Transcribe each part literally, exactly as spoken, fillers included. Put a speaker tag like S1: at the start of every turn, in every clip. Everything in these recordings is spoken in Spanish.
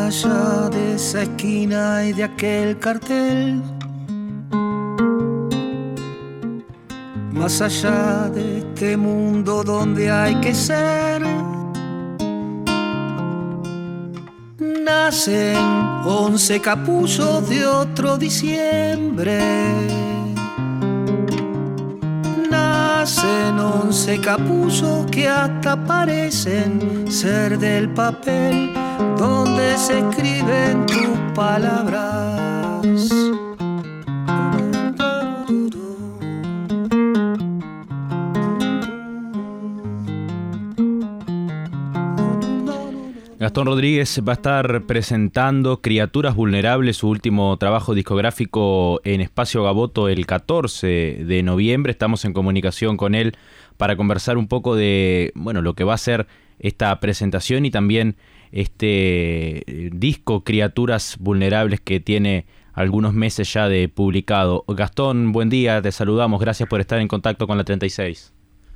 S1: allá de esa esquina y de aquel cartel, más allá de este mundo donde hay que ser, nacen once capullos de otro diciembre. Nacen once capullos que hasta parecen ser del papel donde se escriben tus palabras.
S2: Gastón Rodríguez va a estar presentando Criaturas Vulnerables, su último trabajo discográfico en Espacio Gaboto el catorce de noviembre. Estamos en comunicación con él para conversar un poco de bueno, lo que va a ser esta presentación y también este disco Criaturas Vulnerables que tiene algunos meses ya de publicado. Gastón, buen día, te saludamos, gracias por estar en contacto con la treinta y seis.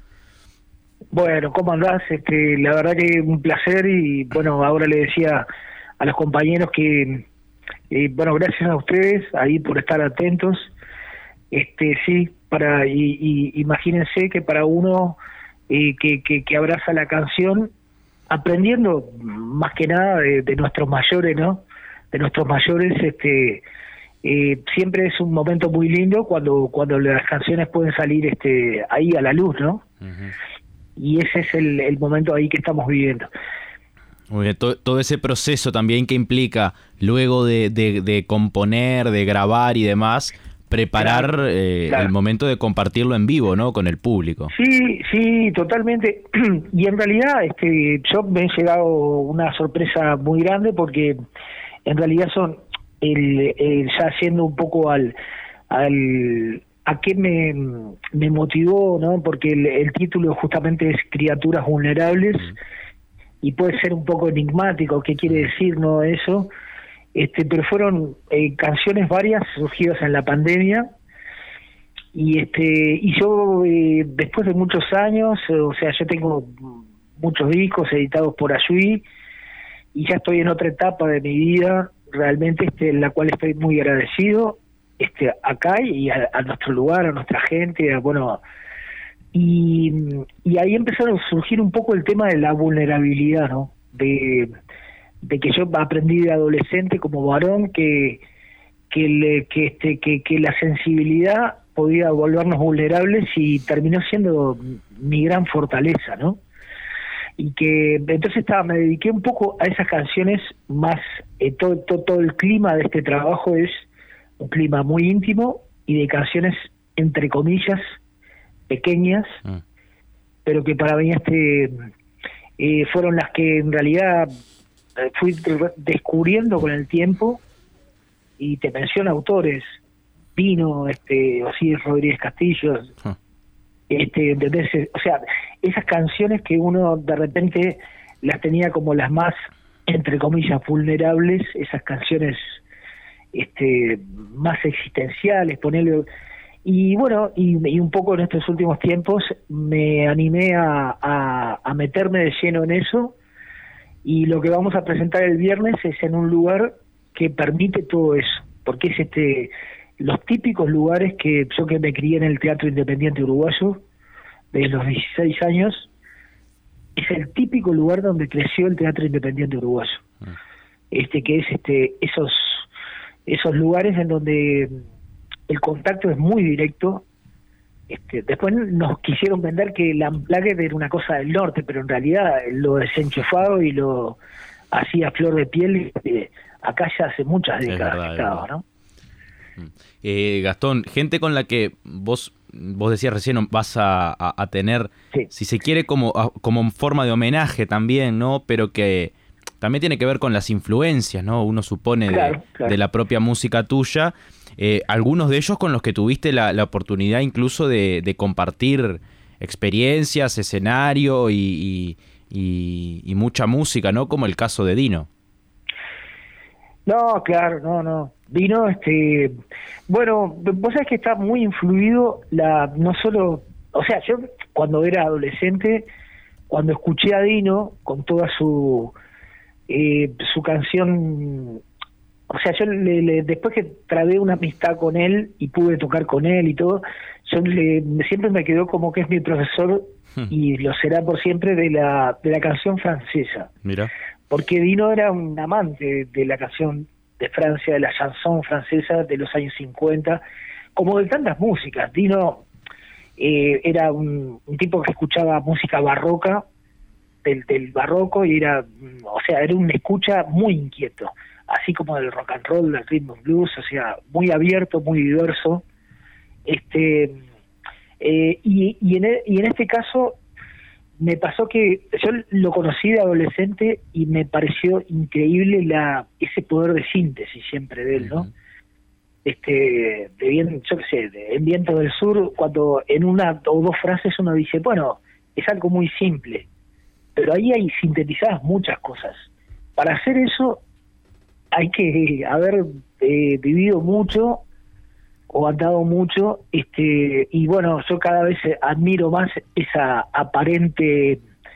S3: Bueno, ¿cómo andás? Este, la verdad que un placer y bueno, ahora le decía a los compañeros que, eh, bueno, gracias a ustedes ahí por estar atentos. Este, sí, para y, y imagínense que para uno eh, que, que, que abraza la canción, aprendiendo más que nada de, de nuestros mayores, ¿no? De nuestros mayores, este, eh, siempre es un momento muy lindo cuando cuando las canciones pueden salir, este, ahí a la luz, ¿no? Uh-huh. Y ese es el, el momento ahí que estamos viviendo.
S2: Muy bien, todo, todo ese proceso también que implica, luego de, de, de componer, de grabar y demás, preparar claro, eh, claro. el momento de compartirlo en vivo, ¿no? Con el público.
S3: Sí, sí, totalmente. Y en realidad este, yo me he llegado una sorpresa muy grande porque en realidad son, el, el ya haciendo un poco al... al ¿a qué me, me motivó, no? Porque el, el título justamente es Criaturas Vulnerables mm. y puede ser un poco enigmático qué quiere decir, ¿no? Eso, este, pero fueron eh, canciones varias surgidas en la pandemia y este y yo eh, después de muchos años, o sea, yo tengo muchos discos editados por Ayui y ya estoy en otra etapa de mi vida realmente, este, en la cual estoy muy agradecido. Este, acá y a, a nuestro lugar, a nuestra gente, a, bueno, y, y ahí empezaron a surgir un poco el tema de la vulnerabilidad, ¿no? De, de que yo aprendí de adolescente como varón que que, le, que, este, que que la sensibilidad podía volvernos vulnerables y terminó siendo mi gran fortaleza, ¿no? Y que entonces estaba, me dediqué un poco a esas canciones más, eh, todo, todo, todo el clima de este trabajo es un clima muy íntimo y de canciones entre comillas pequeñas, mm. pero que para mí este eh, fueron las que en realidad eh, fui descubriendo con el tiempo. Y te menciono autores, Pino, este, Osiris Rodríguez Castillo, mm. este, ¿entendés? O sea, esas canciones que uno de repente las tenía como las más entre comillas vulnerables, esas canciones este más existenciales, ponerle, y bueno, y, y un poco en estos últimos tiempos me animé a, a, a meterme de lleno en eso, y lo que vamos a presentar el viernes es en un lugar que permite todo eso, porque es este los típicos lugares que yo que me crié en el Teatro Independiente Uruguayo desde los dieciséis años, es el típico lugar donde creció el Teatro Independiente Uruguayo, este que es este esos esos lugares en donde el contacto es muy directo. Este, después nos quisieron vender que el Unplugged era una cosa del norte, pero en realidad lo desenchufado y lo hacía a flor de piel, este, acá ya hace muchas décadas verdad, que estaba, ¿no?
S2: Eh, Gastón, gente con la que vos vos decías recién vas a, a, a tener, sí. si se quiere, como, a, como forma de homenaje también, ¿no? Pero que también tiene que ver con las influencias, ¿no? Uno supone claro, de, claro. de la propia música tuya. Eh, algunos de ellos con los que tuviste la, la oportunidad incluso de, de compartir experiencias, escenario y, y, y, y mucha música, ¿no? Como el caso de Dino.
S3: No, claro, no, no. Dino, este, bueno, vos sabés que está muy influido la, no solo, o sea, yo cuando era adolescente, cuando escuché a Dino con toda su eh, su canción, o sea, yo le, le, después que trabé una amistad con él y pude tocar con él y todo, yo le, siempre me quedó como que es mi profesor hmm. y lo será por siempre de la de la canción francesa.
S2: Mira.
S3: Porque Dino era un amante de la canción de Francia, de la chanson francesa de los años cincuenta, como de tantas músicas. Dino eh, era un, un tipo que escuchaba música barroca, del, del barroco, y era, o sea, era un escucha muy inquieto, así como del rock and roll, del rhythm and blues, o sea, muy abierto, muy diverso. Este eh, y, y, en, y en este caso me pasó que yo lo conocí de adolescente y me pareció increíble la ese poder de síntesis siempre de él, ¿no? Uh-huh. Este, de bien, yo qué sé, de, en Viento del Sur, cuando en una o dos frases uno dice, bueno, es algo muy simple, pero ahí hay sintetizadas muchas cosas. Para hacer eso hay que haber eh, vivido mucho o andado mucho, este, y bueno, yo cada vez admiro más esa aparente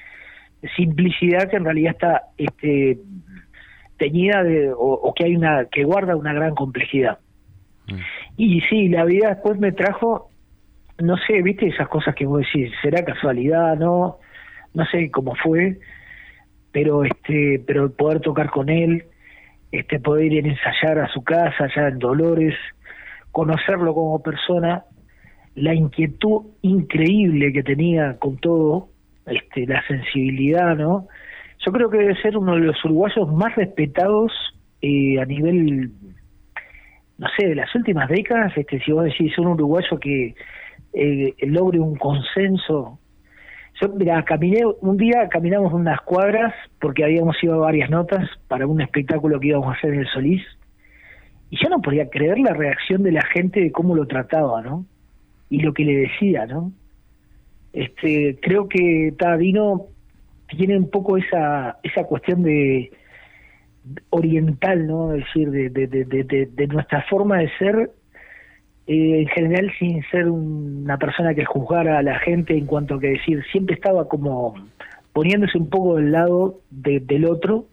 S3: simplicidad que en realidad está este teñida de, o, o que hay una, que guarda una gran complejidad. Mm. Y sí, la vida después me trajo, no sé, viste esas cosas que vos decís, será casualidad, no, no sé cómo fue, pero este, pero poder tocar con él, este, poder ir a ensayar a su casa allá en Dolores, conocerlo como persona, la inquietud increíble que tenía con todo, este, la sensibilidad, ¿no? Yo creo que debe ser uno de los uruguayos más respetados eh, a nivel, no sé, de las últimas décadas. Este, si vos decís un uruguayo que eh, logre un consenso. Yo, mira, caminé, un día caminamos unas cuadras porque habíamos ido a varias notas para un espectáculo que íbamos a hacer en el Solís. Y yo no podía creer la reacción de la gente de cómo lo trataba, ¿no? Y lo que le decía, ¿no? Este, creo que Dino tiene un poco esa esa cuestión de oriental, ¿no? Es decir, de, de, de, de, de nuestra forma de ser, eh, en general sin ser una persona que juzgara a la gente en cuanto a que decir, siempre estaba como poniéndose un poco del lado de, del otro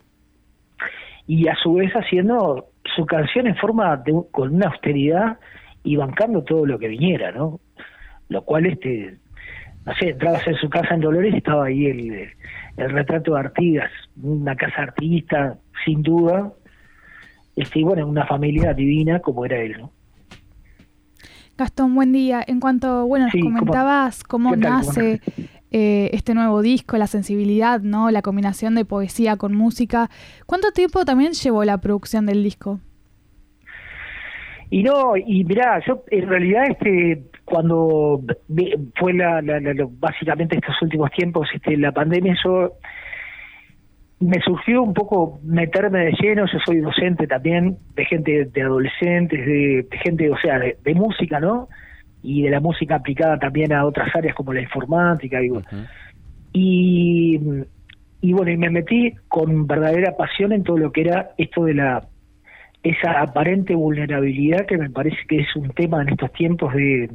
S3: y a su vez haciendo su canción en forma de, con una austeridad y bancando todo lo que viniera, ¿no? Lo cual, este, no sé, entrabas en su casa en Dolores y estaba ahí el, el retrato de Artigas, una casa artista, sin duda, este, y bueno, una familia divina como era él, ¿no?
S4: Gastón, buen día. En cuanto, bueno,
S3: sí,
S4: nos comentabas cómo, cómo nace eh, este nuevo disco, la sensibilidad, ¿no? La combinación de poesía con música. ¿Cuánto tiempo también llevó la producción del disco?
S3: Y no, y mirá, yo en realidad este cuando fue la, la, la, básicamente estos últimos tiempos, este la pandemia, yo me surgió un poco meterme de lleno. Yo soy docente también de gente, de adolescentes, de, de gente, o sea, de, de música, ¿no? Y de la música aplicada también a otras áreas como la informática, digo. Uh-huh. Y, y bueno, y me metí con verdadera pasión en todo lo que era esto de la esa aparente vulnerabilidad, que me parece que es un tema en estos tiempos de...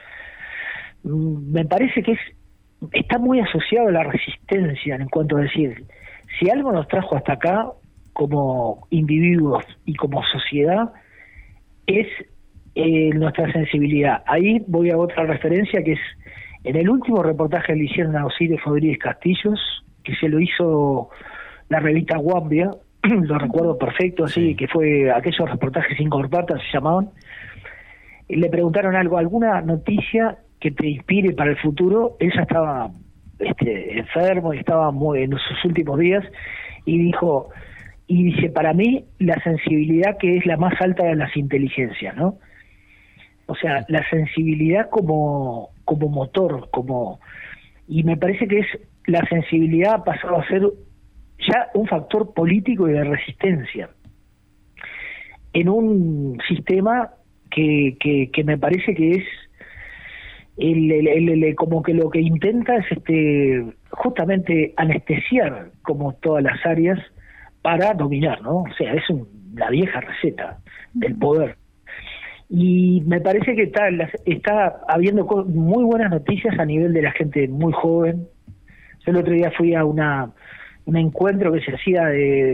S3: Me parece que es está muy asociado a la resistencia, en cuanto a decir, si algo nos trajo hasta acá como individuos y como sociedad, es eh, nuestra sensibilidad. Ahí voy a otra referencia, que es en el último reportaje que le hicieron a Osiris Rodríguez Castillos, que se lo hizo la revista Guambia, lo recuerdo perfecto, así, sí. Que fue aquellos reportajes sin corbatas se llamaban. Y le preguntaron algo, alguna noticia que te inspire para el futuro. Él ya estaba este, enfermo y estaba muy en sus últimos días, y dijo, y dice, para mí la sensibilidad, que es la más alta de las inteligencias, ¿no? O sea, la sensibilidad como como motor, como y me parece que es la sensibilidad ha pasado a ser ya un factor político y de resistencia en un sistema que, que, que me parece que es el, el, el, el, como que lo que intenta es este justamente anestesiar como todas las áreas para dominar, ¿no? O sea, es un, la vieja receta del poder. Y me parece que está, está habiendo muy buenas noticias a nivel de la gente muy joven. Yo el otro día fui a una un encuentro que se hacía de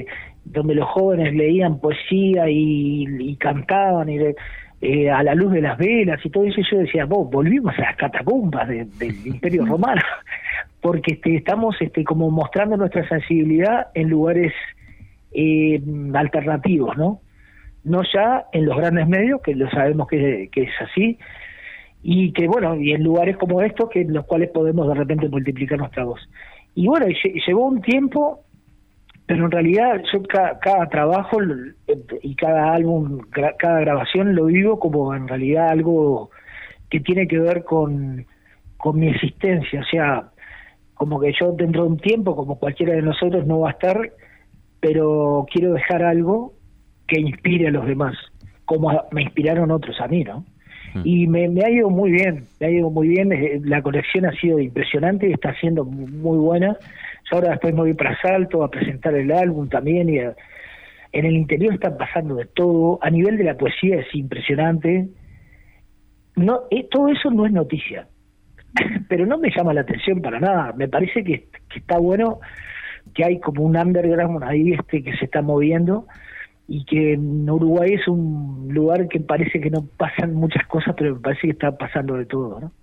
S3: donde los jóvenes leían poesía y, y cantaban y eh, a la luz de las velas y todo eso, y yo decía, vos, volvimos a las catacumbas de, del Imperio Romano, porque este, estamos este, como mostrando nuestra sensibilidad en lugares eh, alternativos, ¿no? No ya en los grandes medios, que lo sabemos que, que es así, y que bueno, y en lugares como estos, que en los cuales podemos de repente multiplicar nuestra voz. Y bueno, llevó un tiempo, pero en realidad yo cada, cada trabajo y cada álbum, cada grabación lo vivo como en realidad algo que tiene que ver con, con mi existencia, o sea, como que yo dentro de un tiempo, como cualquiera de nosotros, no va a estar, pero quiero dejar algo que inspire a los demás, como me inspiraron otros a mí, ¿no? Mm. Y me, me ha ido muy bien, me ha ido muy bien, la colección ha sido impresionante y está siendo muy buena. Yo ahora después me voy para Salto a presentar el álbum también, y a, en el interior está pasando de todo, a nivel de la poesía es impresionante. No, eh, todo eso no es noticia, pero no me llama la atención para nada. Me parece que, que está bueno, que hay como un underground ahí este que se está moviendo, y que en Uruguay es un lugar que parece que no pasan muchas cosas, pero me parece que está pasando de todo, ¿no?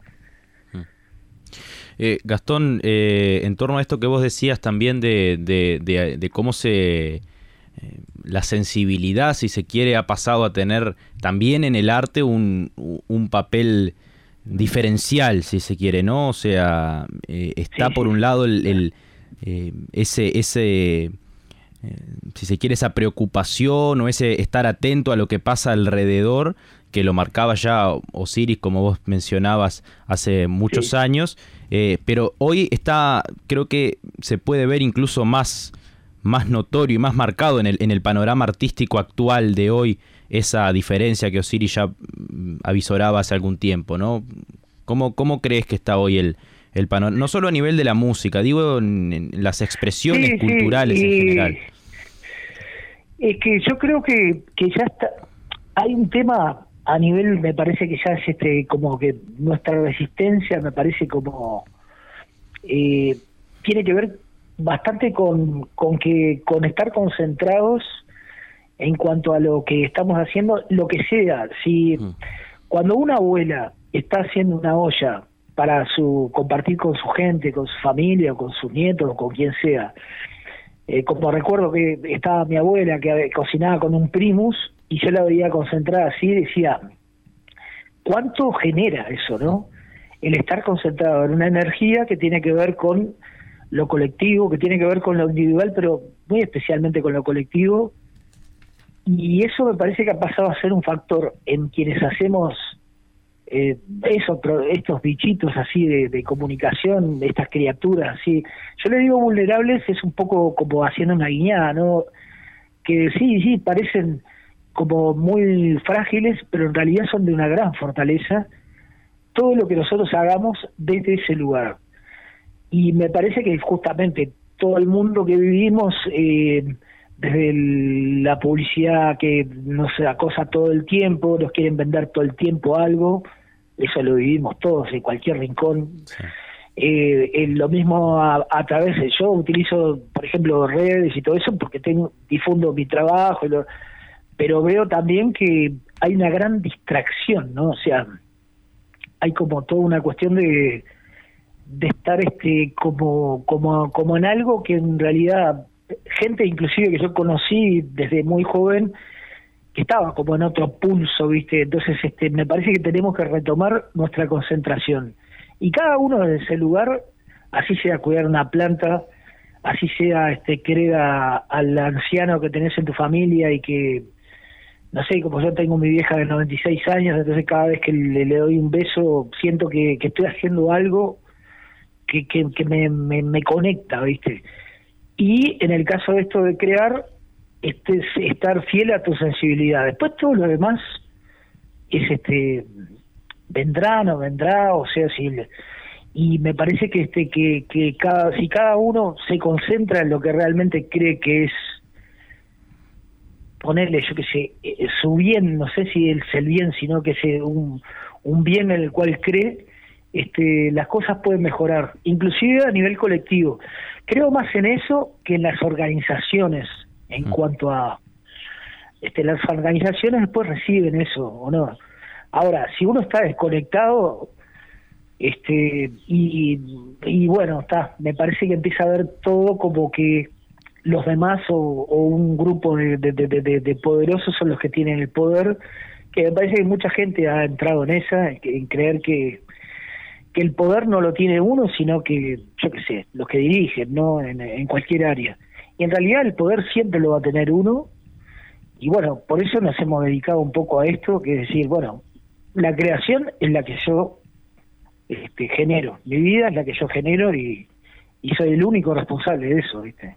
S2: Eh, Gastón, eh, en torno a esto que vos decías también de, de, de, de cómo se eh, la sensibilidad, si se quiere, ha pasado a tener también en el arte un, un papel diferencial, si se quiere, ¿no? O sea, eh, está sí, por un lado el, el eh, ese ese Eh, si se quiere, esa preocupación o ese estar atento a lo que pasa alrededor, que lo marcaba ya Osiris, como vos mencionabas, hace muchos sí. años, eh, pero hoy está, creo que se puede ver incluso más, más notorio y más marcado en el, en el panorama artístico actual de hoy, esa diferencia que Osiris ya avisoraba hace algún tiempo, ¿no? ¿Cómo, cómo crees que está hoy el el panorama, no solo a nivel de la música, digo en, en las expresiones sí, culturales sí, en general?
S3: Es que yo creo que, que ya está, hay un tema a nivel, me parece que ya es este como que nuestra resistencia, me parece como eh, tiene que ver bastante con, con que con estar concentrados en cuanto a lo que estamos haciendo, lo que sea. Si mm. cuando una abuela está haciendo una olla para su compartir con su gente, con su familia, o con sus nietos, o con quien sea. Eh, como recuerdo que estaba mi abuela que cocinaba con un primus, y yo la veía concentrada así, y decía, ¿cuánto genera eso, no? El estar concentrado en una energía que tiene que ver con lo colectivo, que tiene que ver con lo individual, pero muy especialmente con lo colectivo, y eso me parece que ha pasado a ser un factor en quienes hacemos Eh, eso, estos bichitos así de, de comunicación, de estas criaturas así, yo le digo vulnerables, es un poco como haciendo una guiñada, ¿no? Que sí, sí, parecen como muy frágiles, pero en realidad son de una gran fortaleza, todo lo que nosotros hagamos desde ese lugar. Y me parece que justamente todo el mundo que vivimos, eh, desde el, la publicidad que nos acosa todo el tiempo, nos quieren vender todo el tiempo algo, eso lo vivimos todos en cualquier rincón. Sí. Eh, eh, lo mismo a, a través de, yo utilizo, por ejemplo, redes y todo eso porque tengo, difundo mi trabajo, y lo, pero veo también que hay una gran distracción, ¿no? O sea, hay como toda una cuestión de de estar este como como como en algo que en realidad gente inclusive que yo conocí desde muy joven que estaba como en otro pulso, ¿viste? Entonces este me parece que tenemos que retomar nuestra concentración, y cada uno desde ese lugar, así sea cuidar una planta, así sea este querer a, al anciano que tenés en tu familia, y que no sé, como yo tengo mi vieja de noventa y seis años, entonces cada vez que le, le doy un beso siento que, que estoy haciendo algo que, que, que me, me, me conecta, ¿viste? Y en el caso de esto de crear, este, estar fiel a tu sensibilidad. Después todo lo demás es este vendrá, no vendrá, o sea, si y me parece que este que, que cada si cada uno se concentra en lo que realmente cree que es ponerle, yo qué sé, su bien, no sé si es el bien, sino que es un, un bien en el cual cree, este, las cosas pueden mejorar, inclusive a nivel colectivo. Creo más en eso que en las organizaciones en mm. cuanto a este, las organizaciones después reciben eso o no. Ahora, si uno está desconectado, este y, y bueno, está, me parece que empieza a ver todo como que los demás o, o un grupo de, de, de, de, de poderosos son los que tienen el poder, que me parece que mucha gente ha entrado en esa, en creer que, que el poder no lo tiene uno, sino que, yo qué sé, los que dirigen, ¿no? En, en cualquier área. Y en realidad el poder siempre lo va a tener uno, y bueno, por eso nos hemos dedicado un poco a esto, que es decir, bueno, la creación es la que yo este, genero, mi vida es la que yo genero y, y soy el único responsable de eso, ¿viste?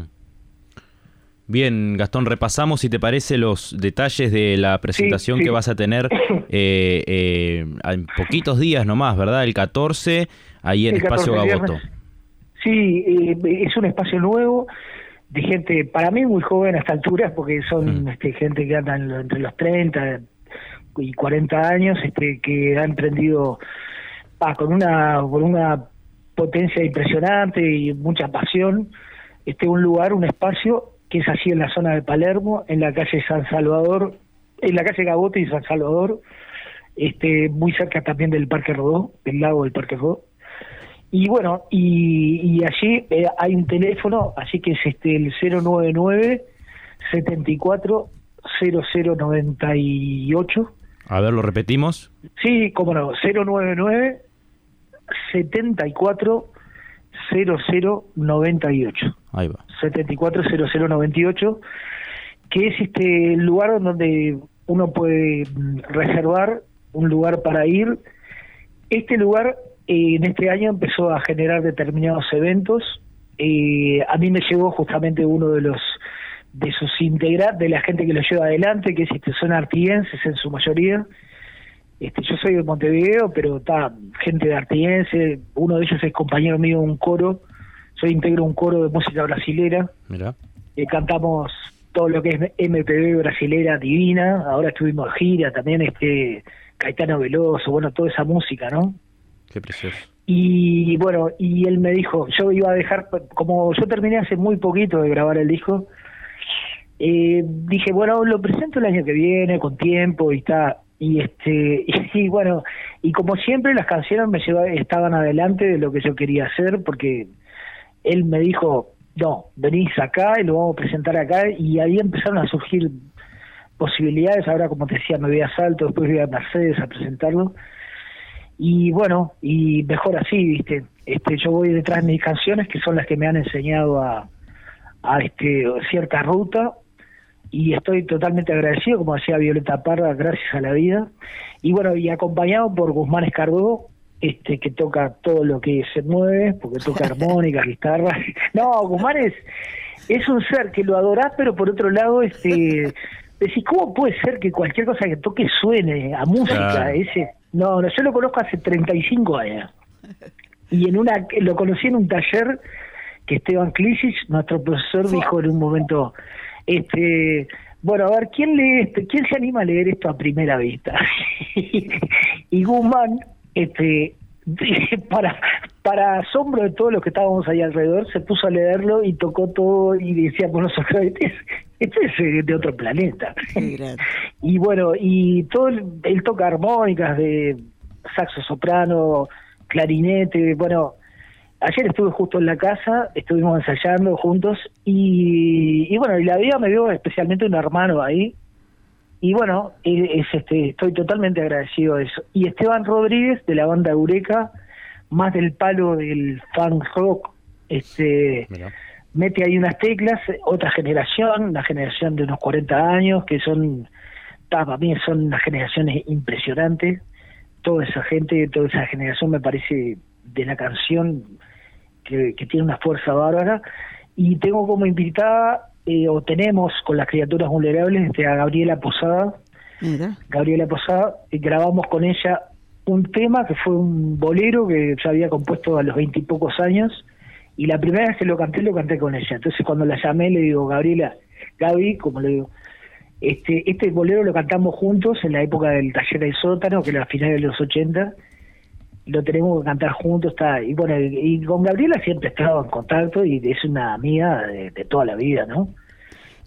S2: Bien, Gastón, repasamos, si te parece, los detalles de la presentación sí, sí. que vas a tener eh, eh, en poquitos días nomás, ¿verdad? El catorce, ahí en el Espacio Gaboto.
S3: Sí, eh, es un espacio nuevo, de gente, para mí muy joven a esta altura, porque son mm. este, gente que anda entre los treinta y cuarenta años, este, que ha emprendido ah, con una con una potencia impresionante y mucha pasión, este un lugar, un espacio que es así en la zona de Palermo, en la calle San Salvador, en la calle Gaboto y San Salvador, este muy cerca también del Parque Rodó, del lago del Parque Rodó. Y bueno, y, y allí eh, hay un teléfono, así que es este el cero nueve nueve, setenta y cuatro, cero cero noventa y ocho.
S2: A ver, ¿lo repetimos?
S3: Sí, cómo no, cero nueve nueve, setenta y cuatro, cero cero noventa y ocho.
S2: Ahí va.
S3: setenta y cuatro cero cero noventa y ocho, que es este el lugar donde uno puede reservar un lugar para ir. Este lugar eh, en este año empezó a generar determinados eventos. Eh, a mí me llegó justamente uno de los de sus integrantes, de la gente que lo lleva adelante, que es este, son artienses en su mayoría. Este, yo soy de Montevideo, pero está gente de Artiense, uno de ellos es compañero mío de un coro, yo integro un coro de música brasilera.
S2: Mirá.
S3: Eh, cantamos todo lo que es M P B brasilera divina, ahora estuvimos de gira también, este Caetano Veloso, bueno, toda esa música, ¿no?
S2: Qué precioso.
S3: Y bueno, y él me dijo, yo iba a dejar, como yo terminé hace muy poquito de grabar el disco, eh, dije, bueno, lo presento el año que viene, con tiempo y está... Y este y bueno, y como siempre las canciones me lleva, estaban adelante de lo que yo quería hacer, porque él me dijo, no, venís acá y lo vamos a presentar acá, y ahí empezaron a surgir posibilidades. Ahora, como te decía, me voy a Salto, después voy a Mercedes a presentarlo, y bueno, y mejor así, viste, este yo voy detrás de mis canciones, que son las que me han enseñado a, a este cierta ruta, y estoy totalmente agradecido, como decía Violeta Parra, gracias a la vida. Y bueno, y acompañado por Guzmán Escardó, este que toca todo lo que se mueve, porque toca armónicas, guitarras. No, Guzmán es, es un ser que lo adorás, pero por otro lado, este decís, ¿cómo puede ser que cualquier cosa que toque suene a música? Claro. Ese no, no, yo lo conozco hace treinta y cinco años. Y en una lo conocí en un taller que Esteban Klisic, nuestro profesor, sí. dijo en un momento... Este, bueno, a ver, ¿quién lee esto? ¿Quién se anima a leer esto a primera vista? Y Guzmán, este, para para asombro de todos los que estábamos ahí alrededor, se puso a leerlo y tocó todo y decíamos nosotros, este es, este es de otro planeta. Y bueno, y todo el, él toca armónicas de saxo soprano, clarinete, bueno. Ayer estuve justo en la casa, estuvimos ensayando juntos y, y bueno, y la vida me dio especialmente un hermano ahí, y bueno, es, este estoy totalmente agradecido de eso. Y Esteban Rodríguez, de la banda Eureka, más del palo del funk rock, este Mira. mete ahí unas teclas, otra generación, una generación de unos cuarenta años, que son, para mí son unas generaciones impresionantes, toda esa gente, toda esa generación me parece de la canción que, que tiene una fuerza bárbara. Y tengo como invitada, eh, o tenemos con las criaturas vulnerables, este, a Gabriela Posada. Mira. Gabriela Posada, y grabamos con ella un tema que fue un bolero que yo había compuesto a los veintipocos años, y la primera vez que lo canté, lo canté con ella. Entonces cuando la llamé le digo, Gabriela, Gaby, como le digo, este este bolero lo cantamos juntos en la época del Taller del Sótano, que era a finales de los ochenta, lo tenemos que cantar juntos, está, y bueno, y, y con Gabriela siempre he estado en contacto y es una amiga de, de toda la vida, ¿no?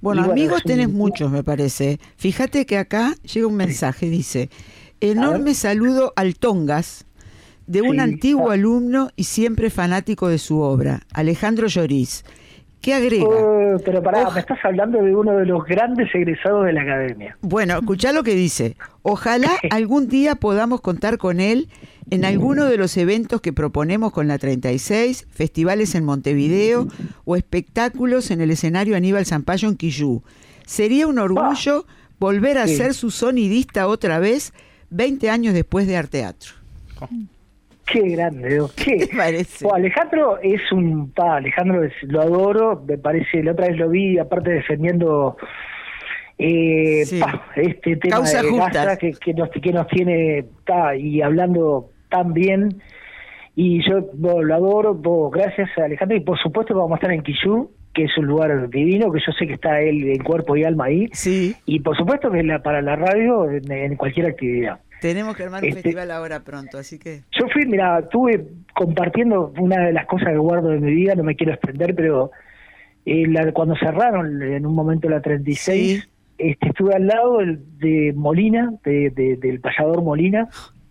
S5: Bueno, bueno amigos
S3: un...
S5: tenés muchos, me parece. Fíjate que acá llega un mensaje, dice, enorme saludo al Tongas, de un sí. antiguo ah. alumno y siempre fanático de su obra, Alejandro Lloris. ¿Qué agrega?
S3: Uh, pero pará, oh. me estás hablando de uno de los grandes egresados de la academia.
S5: Bueno, escuchá lo que dice. Ojalá algún día podamos contar con él en alguno de los eventos que proponemos con la treinta y seis, festivales en Montevideo o espectáculos en el escenario Aníbal Zampayo en Quillú. Sería un orgullo ah. volver a sí. ser su sonidista otra vez, veinte años después de Arteatro.
S3: Oh. Qué grande, ¿qué?
S5: ¿Qué parece?
S3: Oh, Alejandro es un... Pa, Alejandro es, lo adoro, me parece, la otra vez lo vi, aparte defendiendo eh, sí. pa, este tema
S5: Causa
S3: de
S5: justas.
S3: Gaza que, que, nos, que nos tiene, ta, y hablando tan bien, y yo bo, lo adoro, bo, gracias a Alejandro, y por supuesto que vamos a estar en Quillú, que es un lugar divino, que yo sé que está él en cuerpo y alma ahí,
S5: sí.
S3: y por supuesto que la, para la radio, en, en cualquier actividad.
S5: Tenemos que armar un
S3: este,
S5: festival ahora pronto, así que...
S3: Yo fui, mira, estuve compartiendo una de las cosas que guardo de mi vida, no me quiero extender, pero eh, la, cuando cerraron en un momento la treinta y seis, sí. este, estuve al lado del, de Molina, de, de, del payador Molina.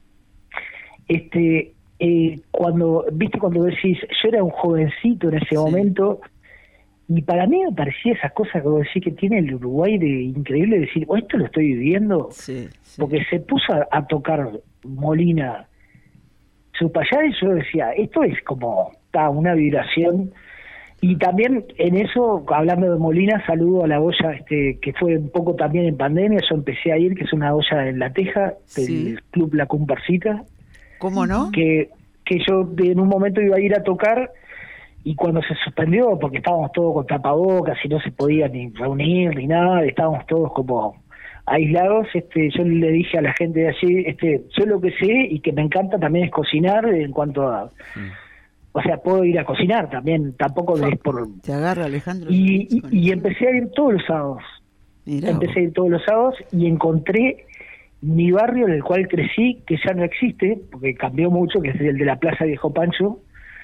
S3: Este, eh, cuando, viste, cuando decís, yo era un jovencito en ese sí. momento, y para mí me parecía esas cosas que vos decís que tiene el Uruguay de increíble, decir, oh, esto lo estoy viviendo,
S5: sí, sí.
S3: porque se puso a, a tocar Molina su payá y yo decía, esto es como ta, una vibración. Y también en eso, hablando de Molina, saludo a la olla este que fue un poco también en pandemia, yo empecé a ir, que es una olla en La Teja, del sí. Club La Comparsita.
S5: ¿Cómo no?
S3: Que, que yo en un momento iba a ir a tocar, y cuando se suspendió, porque estábamos todos con tapabocas y no se podía ni reunir ni nada, estábamos todos como aislados, este yo le dije a la gente de allí, este yo lo que sé y que me encanta también es cocinar en cuanto a... Sí. O sea, puedo ir a cocinar también, tampoco es por...
S5: Te agarra Alejandro.
S3: Y, y, y empecé a ir todos los sábados. Mirá empecé a ir todos los sábados y encontré mi barrio en el cual crecí, que ya no existe, porque cambió mucho, que es el de la Plaza Viejo Pancho,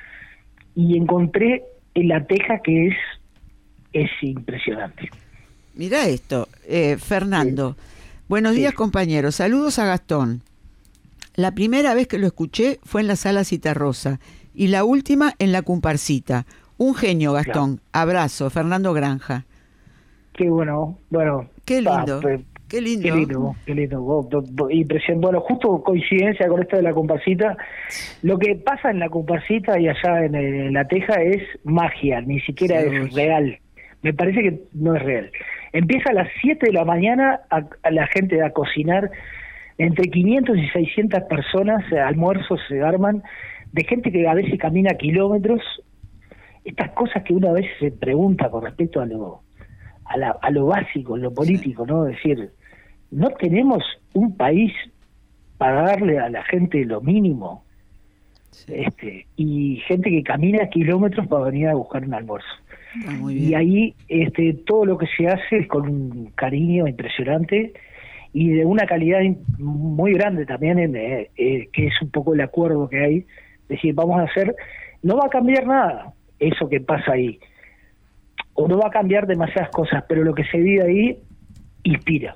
S3: y encontré en La Teja que es es impresionante.
S5: Mirá esto, eh, Fernando. Sí. Buenos días, sí. compañeros. Saludos a Gastón. La primera vez que lo escuché fue en la Sala Citarrosa y la última en la Comparsita. Un genio, Gastón. Claro. Abrazo, Fernando Granja.
S3: Qué bueno, bueno.
S5: Qué lindo. Ah, Qué lindo.
S3: Qué lindo, qué lindo. Impresión. Bueno, justo coincidencia con esto de la Comparsita. Lo que pasa en la Comparsita y allá en, en La Teja es magia, ni siquiera sí, es real. Me parece que no es real. Empieza a las siete de la mañana a, a la gente a cocinar, entre quinientas y seiscientas personas, almuerzos se arman, de gente que a veces camina kilómetros. Estas cosas que uno a veces se pregunta con respecto a lo, a, la, a lo básico, lo político, ¿no? Es decir, no tenemos un país para darle a la gente lo mínimo, sí. este y gente que camina kilómetros para venir a buscar un almuerzo.
S5: Ah, muy bien.
S3: Y ahí este todo lo que se hace es con un cariño impresionante y de una calidad muy grande también, en, eh, eh, que es un poco el acuerdo que hay, es decir, vamos a hacer, no va a cambiar nada eso que pasa ahí, o no va a cambiar demasiadas cosas, pero lo que se vive ahí inspira.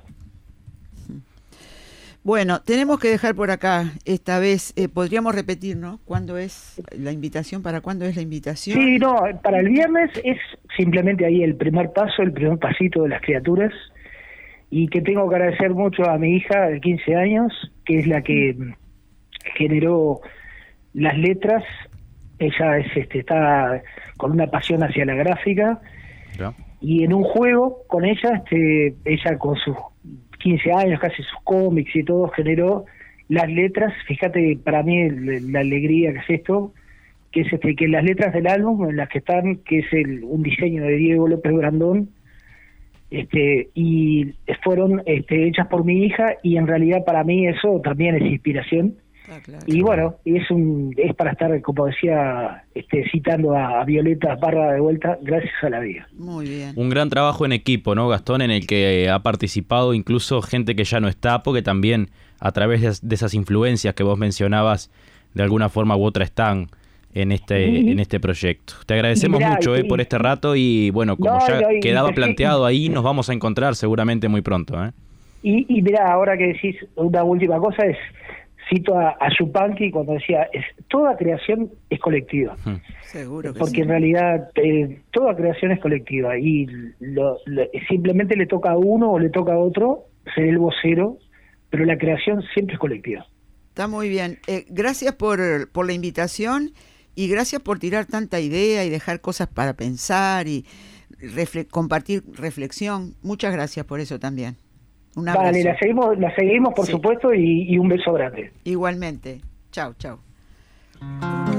S5: Bueno, tenemos que dejar por acá esta vez, eh, podríamos repetir, ¿no? ¿Cuándo es la invitación? ¿Para cuándo es la invitación?
S3: Sí, no, para el viernes es simplemente ahí el primer paso, el primer pasito de las criaturas, y que tengo que agradecer mucho a mi hija de quince años, que es la que generó las letras. Ella es este está con una pasión hacia la gráfica, ¿ya? Y en un juego con ella, este ella con sus quince años, casi sus cómics y todo, generó las letras. Fíjate, para mí la alegría que es esto, que es este que las letras del álbum en las que están, que es el, un diseño de Diego López Brandón, este y fueron este, hechas por mi hija, y en realidad para mí eso también es inspiración. Ah, claro. Y bueno, y es un es para estar, como decía, este citando a, a Violeta Parra de vuelta, gracias a la vida.
S5: Muy bien.
S2: Un gran trabajo en equipo, ¿no, Gastón? En el que ha participado incluso gente que ya no está, porque también a través de, de esas influencias que vos mencionabas, de alguna forma u otra están en este y, en este proyecto. Te agradecemos mirá, mucho y, eh, por este rato y bueno, como no, ya no, quedaba y, planteado ahí, nos vamos a encontrar seguramente muy pronto. ¿eh?
S3: Y, y mirá, ahora que decís una última cosa es, cito a, a Yupanqui cuando decía, es, toda creación es colectiva. Hmm.
S5: Seguro que
S3: Porque
S5: sí.
S3: en realidad eh, toda creación es colectiva y lo, lo, simplemente le toca a uno o le toca a otro ser el vocero, pero la creación siempre es colectiva.
S5: Está muy bien. Eh, gracias por, por la invitación y gracias por tirar tanta idea y dejar cosas para pensar y refle- compartir reflexión. Muchas gracias por eso también. Un abrazo.
S3: Vale, la seguimos, la seguimos por sí. supuesto y, y un beso grande.
S5: Igualmente. Chao, chao.